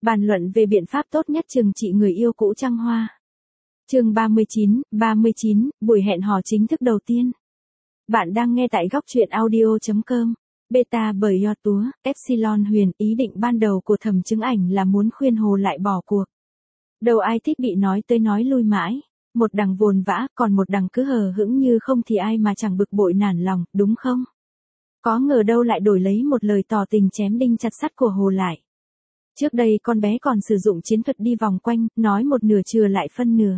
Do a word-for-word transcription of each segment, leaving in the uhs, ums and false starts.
Bàn luận về biện pháp tốt nhất trừng trị người yêu cũ trăng hoa. Chương ba mươi chín, ba mươi chín, buổi hẹn hò chính thức đầu tiên. Bạn đang nghe tại góc truyện audio chấm com. Beta bởi Yo Túa, Epsilon Huyền. Ý định ban đầu của Thẩm Chứng Ảnh là muốn khuyên Hồ lại bỏ cuộc. Đâu ai thích bị nói tới nói lui mãi. Một đằng vồn vã, còn một đằng cứ hờ hững như không thì ai mà chẳng bực bội nản lòng, đúng không? Có ngờ đâu lại đổi lấy một lời tỏ tình chém đinh chặt sắt của Hồ lại. Trước đây con bé còn sử dụng chiến thuật đi vòng quanh, nói một nửa chừa lại phân nửa.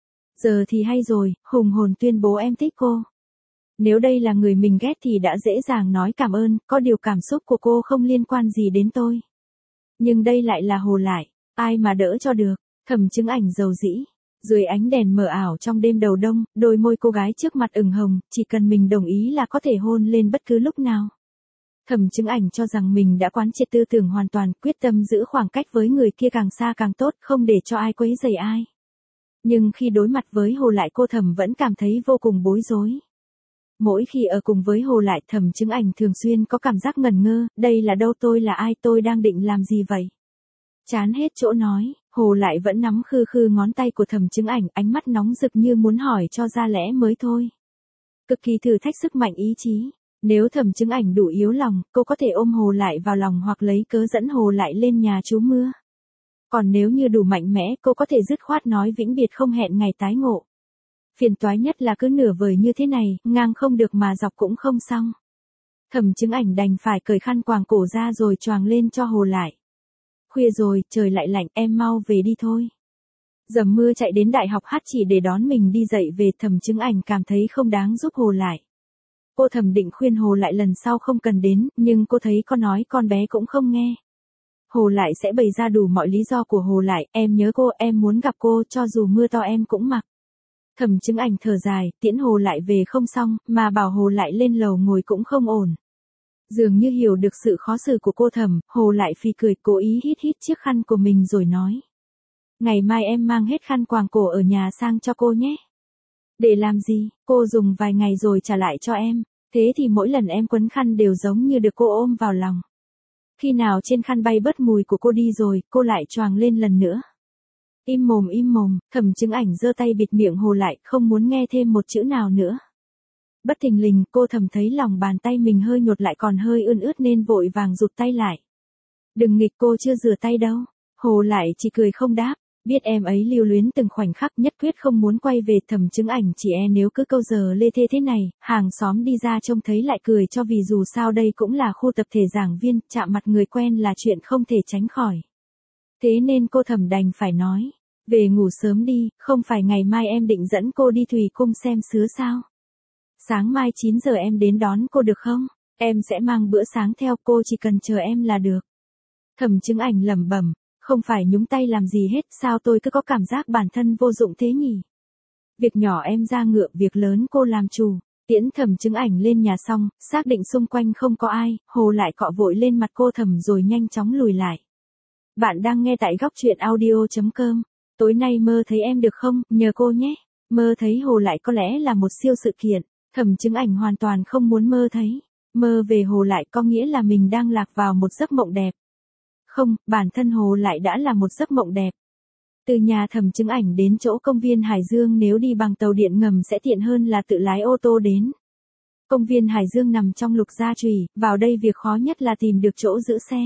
Giờ thì hay rồi, hùng hồn tuyên bố em thích cô. Nếu đây là người mình ghét thì đã dễ dàng nói cảm ơn, có điều cảm xúc của cô không liên quan gì đến tôi. Nhưng đây lại là Hồ lại, ai mà đỡ cho được. Thẩm Chứng Ảnh dầu dĩ. Dưới ánh đèn mờ ảo trong đêm đầu đông, đôi môi cô gái trước mặt ửng hồng, chỉ cần mình đồng ý là có thể hôn lên bất cứ lúc nào. Thẩm Chứng Ảnh cho rằng mình đã quán triệt tư tưởng hoàn toàn, quyết tâm giữ khoảng cách với người kia càng xa càng tốt, không để cho ai quấy rầy ai. Nhưng khi đối mặt với Hồ lại, cô Thẩm vẫn cảm thấy vô cùng bối rối. Mỗi khi ở cùng với Hồ lại, Thẩm Chứng Ảnh thường xuyên có cảm giác ngẩn ngơ, đây là đâu, tôi là ai, tôi đang định làm gì vậy? Chán hết chỗ nói, Hồ lại vẫn nắm khư khư ngón tay của Thẩm Chứng Ảnh, ánh mắt nóng rực như muốn hỏi cho ra lẽ mới thôi. Cực kỳ thử thách sức mạnh ý chí. Nếu Thẩm Chứng Ảnh đủ yếu lòng, cô có thể ôm Hồ lại vào lòng hoặc lấy cớ dẫn Hồ lại lên nhà trú mưa. Còn nếu như đủ mạnh mẽ, cô có thể dứt khoát nói vĩnh biệt không hẹn ngày tái ngộ. Phiền toái nhất là cứ nửa vời như thế này, ngang không được mà dọc cũng không xong. Thẩm Chứng Ảnh đành phải cởi khăn quàng cổ ra rồi choàng lên cho Hồ lại. Khuya rồi, trời lại lạnh, em mau về đi thôi. Dầm mưa chạy đến đại học hát chỉ để đón mình đi dậy về. Thẩm Chứng Ảnh cảm thấy không đáng giúp Hồ lại. Cô Thẩm định khuyên Hồ lại lần sau không cần đến, nhưng cô thấy có nói con bé cũng không nghe. Hồ lại sẽ bày ra đủ mọi lý do của Hồ lại, em nhớ cô, em muốn gặp cô, cho dù mưa to em cũng mặc. Thẩm Chứng Ảnh thở dài, tiễn Hồ lại về không xong, mà bảo Hồ lại lên lầu ngồi cũng không ổn. Dường như hiểu được sự khó xử của cô Thẩm, Hồ lại phì cười, cố ý hít hít chiếc khăn của mình rồi nói. Ngày mai em mang hết khăn quàng cổ ở nhà sang cho cô nhé. Để làm gì, cô dùng vài ngày rồi trả lại cho em, thế thì mỗi lần em quấn khăn đều giống như được cô ôm vào lòng. Khi nào trên khăn bay bớt mùi của cô đi rồi, cô lại choàng lên lần nữa. Im mồm im mồm, Thẩm Chứng Ảnh giơ tay bịt miệng Hồ lại, không muốn nghe thêm một chữ nào nữa. Bất thình lình, cô Thẩm thấy lòng bàn tay mình hơi nhột lại còn hơi ươn ướt nên vội vàng rụt tay lại. Đừng nghịch, cô chưa rửa tay đâu. Hồ lại chỉ cười không đáp. Biết em ấy lưu luyến từng khoảnh khắc, nhất quyết không muốn quay về. Thẩm Chứng Ảnh chỉ e nếu cứ câu giờ lê thê thế này, hàng xóm đi ra trông thấy lại cười cho, vì dù sao đây cũng là khu tập thể giảng viên, chạm mặt người quen là chuyện không thể tránh khỏi. Thế nên cô Thẩm đành phải nói, về ngủ sớm đi, không phải ngày mai em định dẫn cô đi Thùy Cung xem sứa sao? Sáng mai chín giờ em đến đón cô được không? Em sẽ mang bữa sáng theo, cô chỉ cần chờ em là được. Thẩm Chứng Ảnh lẩm bẩm. Không phải nhúng tay làm gì hết, sao tôi cứ có cảm giác bản thân vô dụng thế nhỉ? Việc nhỏ em ra ngựa, việc lớn cô làm chủ. Tiễn Thẩm Chứng Ảnh lên nhà xong, xác định xung quanh không có ai, Hồ lại cọ vội lên mặt cô Thẩm rồi nhanh chóng lùi lại. Bạn đang nghe tại góc truyện audio chấm com. Tối nay mơ thấy em được không, nhờ cô nhé. Mơ thấy Hồ lại có lẽ là một siêu sự kiện. Thẩm Chứng Ảnh hoàn toàn không muốn mơ thấy. Mơ về Hồ lại có nghĩa là mình đang lạc vào một giấc mộng đẹp. Không, bản thân Hồ lại đã là một giấc mộng đẹp. Từ nhà Thẩm Chứng Ảnh đến chỗ công viên Hải Dương nếu đi bằng tàu điện ngầm sẽ tiện hơn là tự lái ô tô đến. Công viên Hải Dương nằm trong Lục Gia Trùy, vào đây việc khó nhất là tìm được chỗ giữ xe.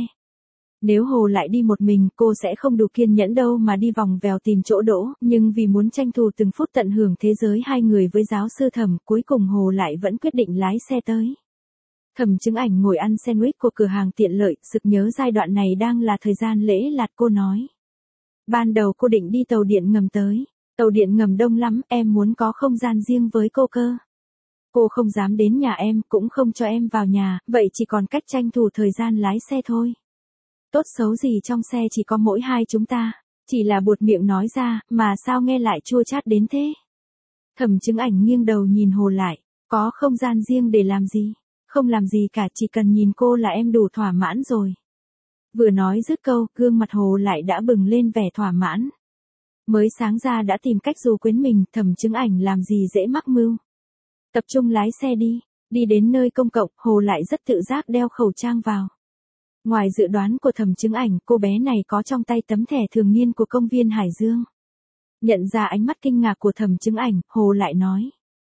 Nếu Hồ lại đi một mình, cô sẽ không đủ kiên nhẫn đâu mà đi vòng vèo tìm chỗ đỗ, nhưng vì muốn tranh thủ từng phút tận hưởng thế giới hai người với giáo sư Thẩm, cuối cùng Hồ lại vẫn quyết định lái xe tới. Thẩm Chứng Ảnh ngồi ăn sandwich của cửa hàng tiện lợi, sực nhớ giai đoạn này đang là thời gian lễ lạt. Cô nói. Ban đầu cô định đi tàu điện ngầm tới. Tàu điện ngầm đông lắm, em muốn có không gian riêng với cô cơ. Cô không dám đến nhà em, cũng không cho em vào nhà, vậy chỉ còn cách tranh thủ thời gian lái xe thôi. Tốt xấu gì trong xe chỉ có mỗi hai chúng ta. Chỉ là buột miệng nói ra, mà sao nghe lại chua chát đến thế. Thẩm Chứng Ảnh nghiêng đầu nhìn Hồ lại. Có không gian riêng để làm gì? Không làm gì cả, chỉ cần nhìn cô là em đủ thỏa mãn rồi. Vừa nói dứt câu, gương mặt Hồ lại đã bừng lên vẻ thỏa mãn. Mới sáng ra đã tìm cách dụ quyến mình, Thẩm Chứng Ảnh làm gì dễ mắc mưu. Tập trung lái xe đi, đi đến nơi công cộng, Hồ lại rất tự giác đeo khẩu trang vào. Ngoài dự đoán của Thẩm Chứng Ảnh, cô bé này có trong tay tấm thẻ thường niên của công viên Hải Dương. Nhận ra ánh mắt kinh ngạc của Thẩm Chứng Ảnh, Hồ lại nói.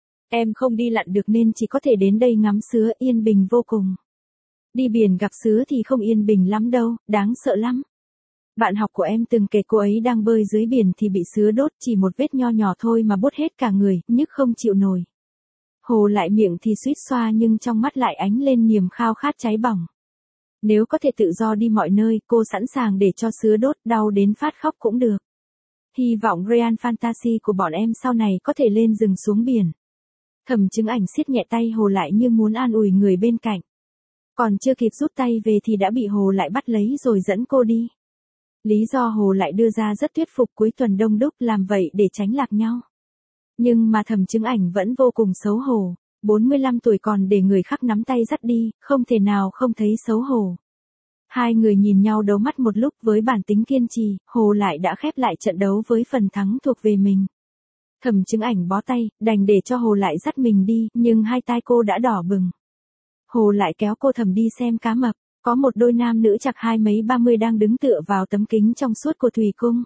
Em không đi lặn được nên chỉ có thể đến đây ngắm sứa, yên bình vô cùng. Đi biển gặp sứa thì không yên bình lắm đâu, đáng sợ lắm. Bạn học của em từng kể cô ấy đang bơi dưới biển thì bị sứa đốt, chỉ một vết nho nhỏ thôi mà bốt hết cả người, nhức không chịu nổi. Hồ lại miệng thì suýt xoa nhưng trong mắt lại ánh lên niềm khao khát cháy bỏng. Nếu có thể tự do đi mọi nơi, cô sẵn sàng để cho sứa đốt, đau đến phát khóc cũng được. Hy vọng Real Fantasy của bọn em sau này có thể lên rừng xuống biển. Thẩm Chứng Ảnh siết nhẹ tay Hồ lại như muốn an ủi người bên cạnh. Còn chưa kịp rút tay về thì đã bị Hồ lại bắt lấy rồi dẫn cô đi. Lý do Hồ lại đưa ra rất thuyết phục, cuối tuần đông đúc làm vậy để tránh lạc nhau. Nhưng mà Thẩm Chứng Ảnh vẫn vô cùng xấu hổ. bốn mươi lăm tuổi còn để người khác nắm tay dắt đi, không thể nào không thấy xấu hổ. Hai người nhìn nhau đấu mắt một lúc, với bản tính kiên trì, Hồ lại đã khép lại trận đấu với phần thắng thuộc về mình. Thẩm Chứng Ảnh bó tay, đành để cho Hồ lại dắt mình đi, nhưng hai tai cô đã đỏ bừng. Hồ lại kéo cô Thẩm đi xem cá mập, có một đôi nam nữ chạc hai mấy ba mươi đang đứng tựa vào tấm kính trong suốt của thủy cung.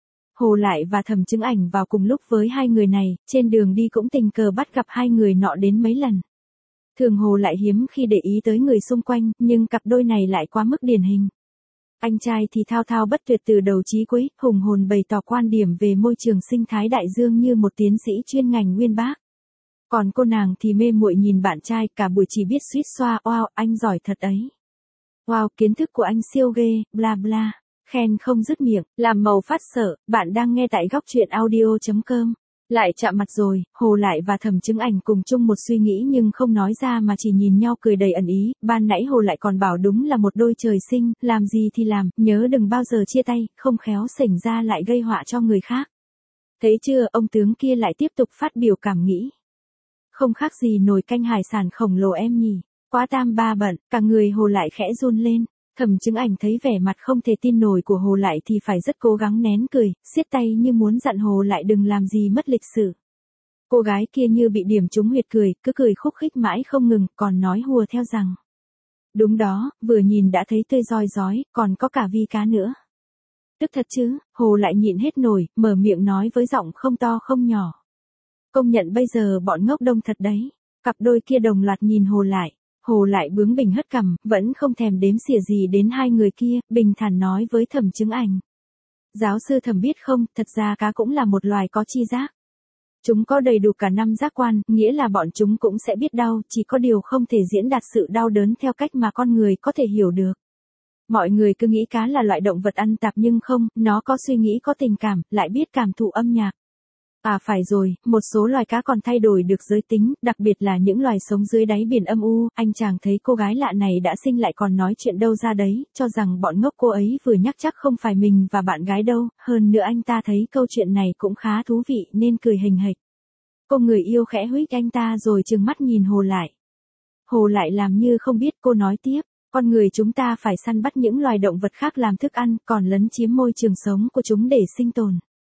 Hồ lại và Thẩm Chứng Ảnh vào cùng lúc với hai người này, trên đường đi cũng tình cờ bắt gặp hai người nọ đến mấy lần. Thường Hồ lại hiếm khi để ý tới người xung quanh, nhưng cặp đôi này lại quá mức điển hình. Anh trai thì thao thao bất tuyệt từ đầu chí cuối, hùng hồn bày tỏ quan điểm về môi trường sinh thái đại dương như một tiến sĩ chuyên ngành uyên bác. Còn cô nàng thì mê muội nhìn bạn trai, cả buổi chỉ biết suýt xoa, wow, anh giỏi thật ấy. Wow, kiến thức của anh siêu ghê, bla bla. Khen không dứt miệng, làm màu phát sợ. Bạn đang nghe tại góc truyện audio chấm com. Lại chạm mặt rồi, Hồ lại và Thẩm Chứng Ảnh cùng chung một suy nghĩ nhưng không nói ra mà chỉ nhìn nhau cười đầy ẩn ý. Ban nãy Hồ lại còn bảo đúng là một đôi trời sinh, làm gì thì làm, nhớ đừng bao giờ chia tay, không khéo xảy ra lại gây họa cho người khác. Thấy chưa, ông tướng kia lại tiếp tục phát biểu cảm nghĩ. Không khác gì nồi canh hải sản khổng lồ em nhỉ, quá tam ba bận, cả người Hồ lại khẽ run lên. Thẩm Chứng Ảnh thấy vẻ mặt không thể tin nổi của Hồ lại thì phải rất cố gắng nén cười, siết tay như muốn dặn Hồ lại đừng làm gì mất lịch sự. Cô gái kia như bị điểm trúng huyệt cười, cứ cười khúc khích mãi không ngừng, còn nói hùa theo rằng. Đúng đó, vừa nhìn đã thấy tươi roi rói, còn có cả vi cá nữa. Tức thật chứ, Hồ lại nhịn hết nổi, mở miệng nói với giọng không to không nhỏ. Công nhận bây giờ bọn ngốc đông thật đấy. Cặp đôi kia đồng loạt nhìn Hồ lại. Hồ lại bướng bỉnh hất cằm, vẫn không thèm đếm xỉa gì đến hai người kia, bình thản nói với Thẩm Chứng Ảnh. Giáo sư Thẩm biết không, thật ra cá cũng là một loài có chi giác. Chúng có đầy đủ cả năm giác quan, nghĩa là bọn chúng cũng sẽ biết đau, chỉ có điều không thể diễn đạt sự đau đớn theo cách mà con người có thể hiểu được. Mọi người cứ nghĩ cá là loại động vật ăn tạp nhưng không, nó có suy nghĩ, có tình cảm, lại biết cảm thụ âm nhạc. À phải rồi, một số loài cá còn thay đổi được giới tính, đặc biệt là những loài sống dưới đáy biển âm u. Anh chàng thấy cô gái lạ này đã sinh lại còn nói chuyện đâu ra đấy, cho rằng bọn ngốc cô ấy vừa nhắc chắc không phải mình và bạn gái đâu. Hơn nữa anh ta thấy câu chuyện này cũng khá thú vị nên cười hình hịch. Cô người yêu khẽ huých anh ta rồi trừng mắt nhìn Hồ lại. Hồ lại làm như không biết, cô nói tiếp. Con người chúng ta phải săn bắt những loài động vật khác làm thức ăn, còn lấn chiếm môi trường sống của chúng để sinh tồn.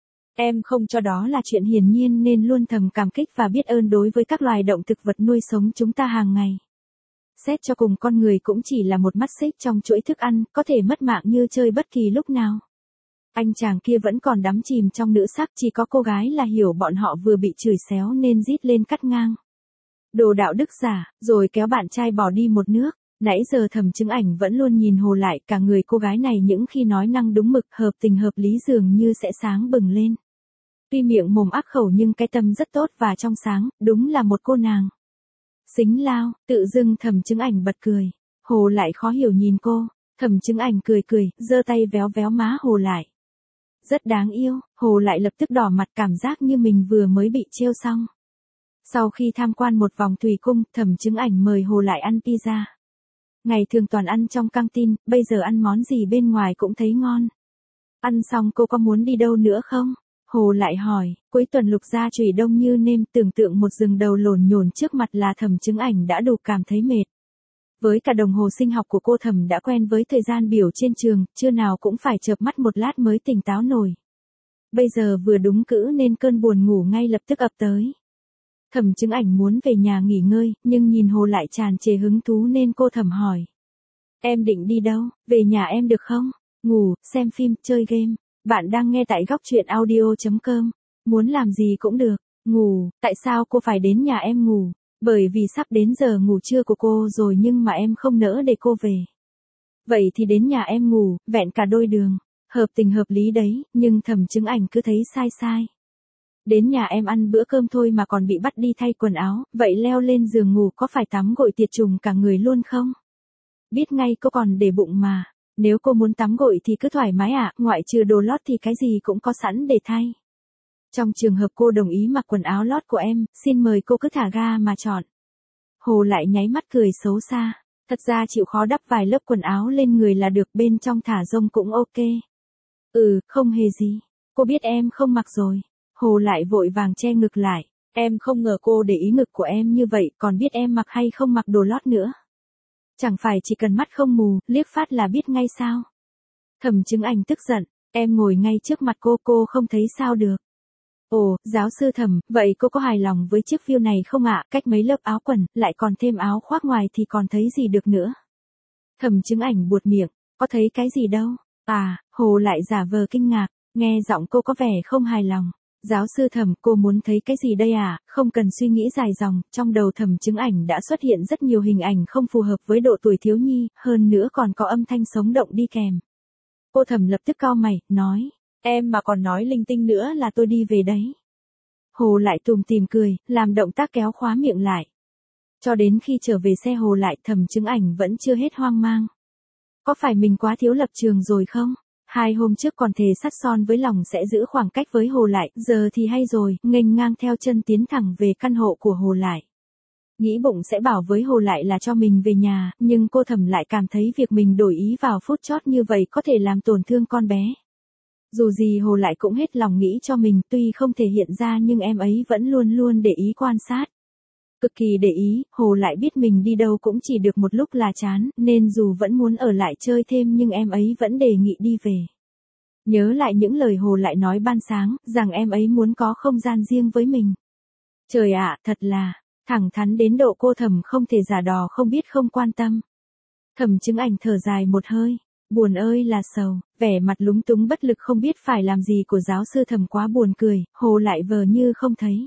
Em không cho đó là chuyện hiển nhiên nên luôn thầm cảm kích và biết ơn đối với các loài động thực vật nuôi sống chúng ta hàng ngày. Xét cho cùng con người cũng chỉ là một mắt xích trong chuỗi thức ăn, có thể mất mạng như chơi bất kỳ lúc nào. Anh chàng kia vẫn còn đắm chìm trong nữ sắc, chỉ có cô gái là hiểu bọn họ vừa bị chửi xéo nên rít lên cắt ngang. Đồ đạo đức giả, rồi kéo bạn trai bỏ đi một nước. Nãy giờ Thẩm Chứng Ảnh vẫn luôn nhìn Hồ lại, cả người cô gái này những khi nói năng đúng mực, hợp tình hợp lý dường như sẽ sáng bừng lên. Tuy miệng mồm ác khẩu nhưng cái tâm rất tốt và trong sáng, đúng là một cô nàng. Xính lao, tự dưng Thẩm Chứng Ảnh bật cười. Hồ lại khó hiểu nhìn cô, Thẩm Chứng Ảnh cười cười, giơ tay véo véo má Hồ lại. Rất đáng yêu, Hồ lại lập tức đỏ mặt, cảm giác như mình vừa mới bị trêu xong. Sau khi tham quan một vòng thủy cung, Thẩm Chứng Ảnh mời Hồ lại ăn pizza. Ngày thường toàn ăn trong căng tin, bây giờ ăn món gì bên ngoài cũng thấy ngon. Ăn xong cô có muốn đi đâu nữa không? Hồ lại hỏi, cuối tuần lục gia chùy đông như nêm, tưởng tượng một rừng đầu lổn nhổn trước mặt là Thẩm Chứng Ảnh đã đủ cảm thấy mệt. Với cả đồng hồ sinh học của cô Thẩm đã quen với thời gian biểu trên trường, trưa nào cũng phải chợp mắt một lát mới tỉnh táo nổi. Bây giờ vừa đúng cữ nên cơn buồn ngủ ngay lập tức ập tới. Thẩm Chứng Ảnh muốn về nhà nghỉ ngơi, nhưng nhìn Hồ lại tràn trề hứng thú nên cô Thẩm hỏi. Em định đi đâu, về nhà em được không? Ngủ, xem phim, chơi game. Bạn đang nghe tại góc truyện audio.com. Muốn làm gì cũng được. Ngủ, tại sao cô phải đến nhà em ngủ? Bởi vì sắp đến giờ ngủ trưa của cô rồi nhưng mà em không nỡ để cô về. Vậy thì đến nhà em ngủ, vẹn cả đôi đường. Hợp tình hợp lý đấy, nhưng Thẩm Chứng Ảnh cứ thấy sai sai. Đến nhà em ăn bữa cơm thôi mà còn bị bắt đi thay quần áo, vậy leo lên giường ngủ có phải tắm gội tiệt trùng cả người luôn không? Biết ngay cô còn để bụng mà. Nếu cô muốn tắm gội thì cứ thoải mái ạ, ngoại trừ đồ lót thì cái gì cũng có sẵn để thay. Trong trường hợp cô đồng ý mặc quần áo lót của em, xin mời cô cứ thả ga mà chọn. Hồ lại nháy mắt cười xấu xa. Thật ra chịu khó đắp vài lớp quần áo lên người là được, bên trong thả rông cũng ok. Ừ, không hề gì. Cô biết em không mặc rồi. Hồ lại vội vàng che ngực lại. Em không ngờ cô để ý ngực của em như vậy, còn biết em mặc hay không mặc đồ lót nữa. Chẳng phải chỉ cần mắt không mù, liếc phát là biết ngay sao? Thẩm Chứng Ảnh tức giận. Em ngồi ngay trước mặt cô, cô không thấy sao được. Ồ, giáo sư Thẩm, vậy cô có hài lòng với chiếc view này không ạ? Cách mấy lớp áo quần, lại còn thêm áo khoác ngoài thì còn thấy gì được nữa? Thẩm Chứng Ảnh buột miệng. Có thấy cái gì đâu? À, Hồ lại giả vờ kinh ngạc. Nghe giọng cô có vẻ không hài lòng. Giáo sư Thẩm, cô muốn thấy cái gì đây à? Không cần suy nghĩ dài dòng, trong đầu Thẩm Chứng Ảnh đã xuất hiện rất nhiều hình ảnh không phù hợp với độ tuổi thiếu nhi, hơn nữa còn có âm thanh sống động đi kèm. Cô Thẩm lập tức cau mày, nói, em mà còn nói linh tinh nữa là tôi đi về đấy. Hồ lại tùm tìm cười, làm động tác kéo khóa miệng lại. Cho đến khi trở về xe Hồ lại, Thẩm Chứng Ảnh vẫn chưa hết hoang mang. Có phải mình quá thiếu lập trường rồi không? Hai hôm trước còn thề sắt son với lòng sẽ giữ khoảng cách với Hồ lại, giờ thì hay rồi, nghênh ngang theo chân tiến thẳng về căn hộ của Hồ lại. Nghĩ bụng sẽ bảo với Hồ lại là cho mình về nhà, nhưng cô Thẩm lại cảm thấy việc mình đổi ý vào phút chót như vậy có thể làm tổn thương con bé. Dù gì Hồ lại cũng hết lòng nghĩ cho mình, tuy không thể hiện ra nhưng em ấy vẫn luôn luôn để ý quan sát. Cực kỳ để ý, Hồ lại biết mình đi đâu cũng chỉ được một lúc là chán, nên dù vẫn muốn ở lại chơi thêm nhưng em ấy vẫn đề nghị đi về. Nhớ lại những lời Hồ lại nói ban sáng, rằng em ấy muốn có không gian riêng với mình. Trời ạ, thật là, thẳng thắn đến độ cô Thẩm không thể giả đò không biết không quan tâm. Thẩm Chứng Ảnh thở dài một hơi, buồn ơi là sầu, vẻ mặt lúng túng bất lực không biết phải làm gì của giáo sư Thẩm quá buồn cười, Hồ lại vờ như không thấy.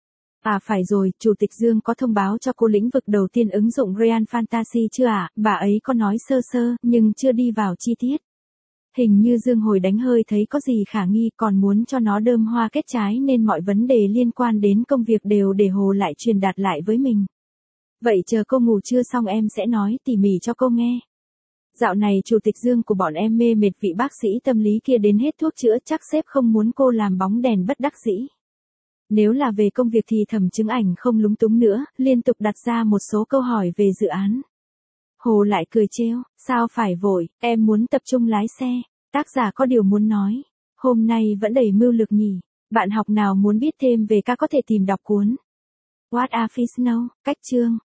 À phải rồi, Chủ tịch Dương có thông báo cho cô lĩnh vực đầu tiên ứng dụng Real Fantasy chưa ạ? À? Bà ấy có nói sơ sơ, nhưng chưa đi vào chi tiết. Hình như Dương hồi đánh hơi thấy có gì khả nghi, còn muốn cho nó đơm hoa kết trái nên mọi vấn đề liên quan đến công việc đều để Hồ lại truyền đạt lại với mình. Vậy chờ cô ngủ trưa xong em sẽ nói tỉ mỉ cho cô nghe. Dạo này Chủ tịch Dương của bọn em mê mệt vị bác sĩ tâm lý kia đến hết thuốc chữa, chắc sếp không muốn cô làm bóng đèn bất đắc dĩ. Nếu là về công việc thì Thẩm Chứng Ảnh không lúng túng nữa, liên tục đặt ra một số câu hỏi về dự án. Hồ lại cười trêu, sao phải vội, em muốn tập trung lái xe. Tác giả có điều muốn nói. Hôm nay vẫn đầy mưu lược nhỉ. Bạn học nào muốn biết thêm về ca có thể tìm đọc cuốn What a Fish Knows, cách chương.